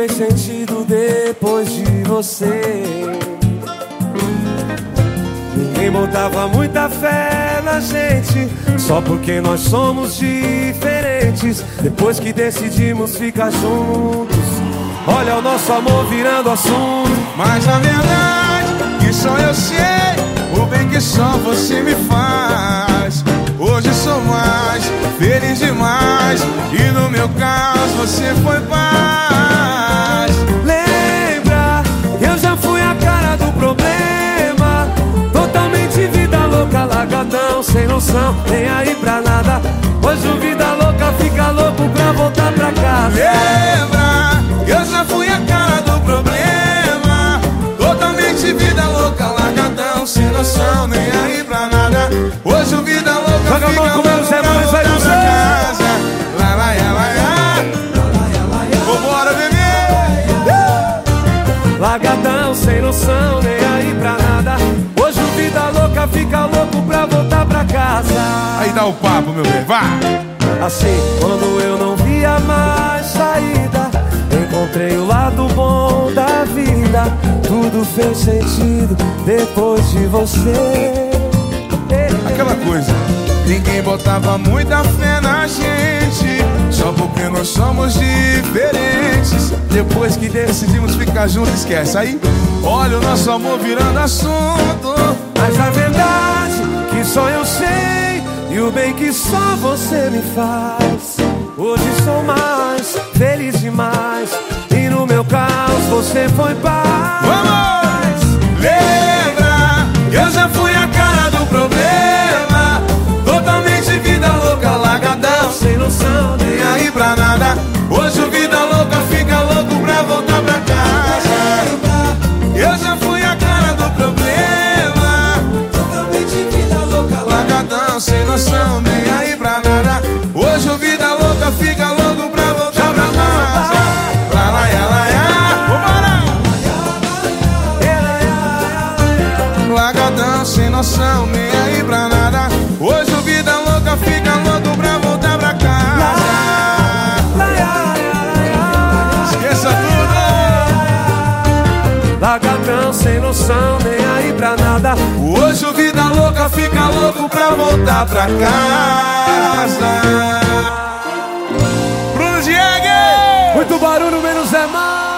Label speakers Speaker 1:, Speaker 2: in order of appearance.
Speaker 1: fez sentido depois de você. Ninguém botava muita fé na gente, só porque nós somos diferentes. Depois que decidimos ficar juntos, olha o nosso amor virando assunto.
Speaker 2: Mas a verdade que só eu sei o bem que só você me faz. Hoje sou mais feliz demais, e no meu caso você foi paz.
Speaker 1: Lembra, eu já fui a cara do problema, totalmente vida louca, largadão, sem noção, nem aí pra nada. Hoje o vida louca fica louco pra voltar pra casa.
Speaker 2: Lembra, eu já fui a cara do problema, totalmente vida louca, largadão, sem noção, nem aí pra nada. Hoje o vida louca
Speaker 1: joga
Speaker 2: fica louco pra voltar pra casa. Lá, lá, lá, lá, lá. Vambora, bebê.
Speaker 1: Largadão, sem noção, nem aí pra nada. Hoje o vida louca fica louco pra voltar pra casa.
Speaker 2: Aí dá o papo, meu bem, vá.
Speaker 1: Assim, quando eu não via mais saída, encontrei o lado bom da vida. Tudo fez sentido depois de você.
Speaker 2: Aquela coisa, ninguém botava muita fé na gente, só porque nós somos diferentes. Depois que decidimos ficar juntos, esquece. Aí, olha o nosso amor virando assunto.
Speaker 1: Mas a verdade que só eu sei, e o bem que só você me faz. Hoje sou mais feliz demais, e no meu caos você foi paz.
Speaker 2: Vamos! Lembra, eu já fui a cara do problema, totalmente vida louca, largadão,
Speaker 1: sem noção,
Speaker 2: nem aí pra nada. Hoje o vida louca fica louco pra voltar pra casa. Eu já fui a cara do problema, totalmente vida louca, largadão, sem noção, nem aí pra nada. Hoje o vida louca fica louco pra voltar pra casa. Lá, lá, lá, lá, vambora! Largadão, sem noção, nem aí pra nada. Hoje o vida louca fica louco pra voltar pra casa. Esqueça tudo.
Speaker 1: largadão, sem noção, nem aí pra nada.
Speaker 2: Hoje o vida louca fica louco pra voltar pra casa. Bruno Diegue!
Speaker 1: Muito barulho, menos é mais.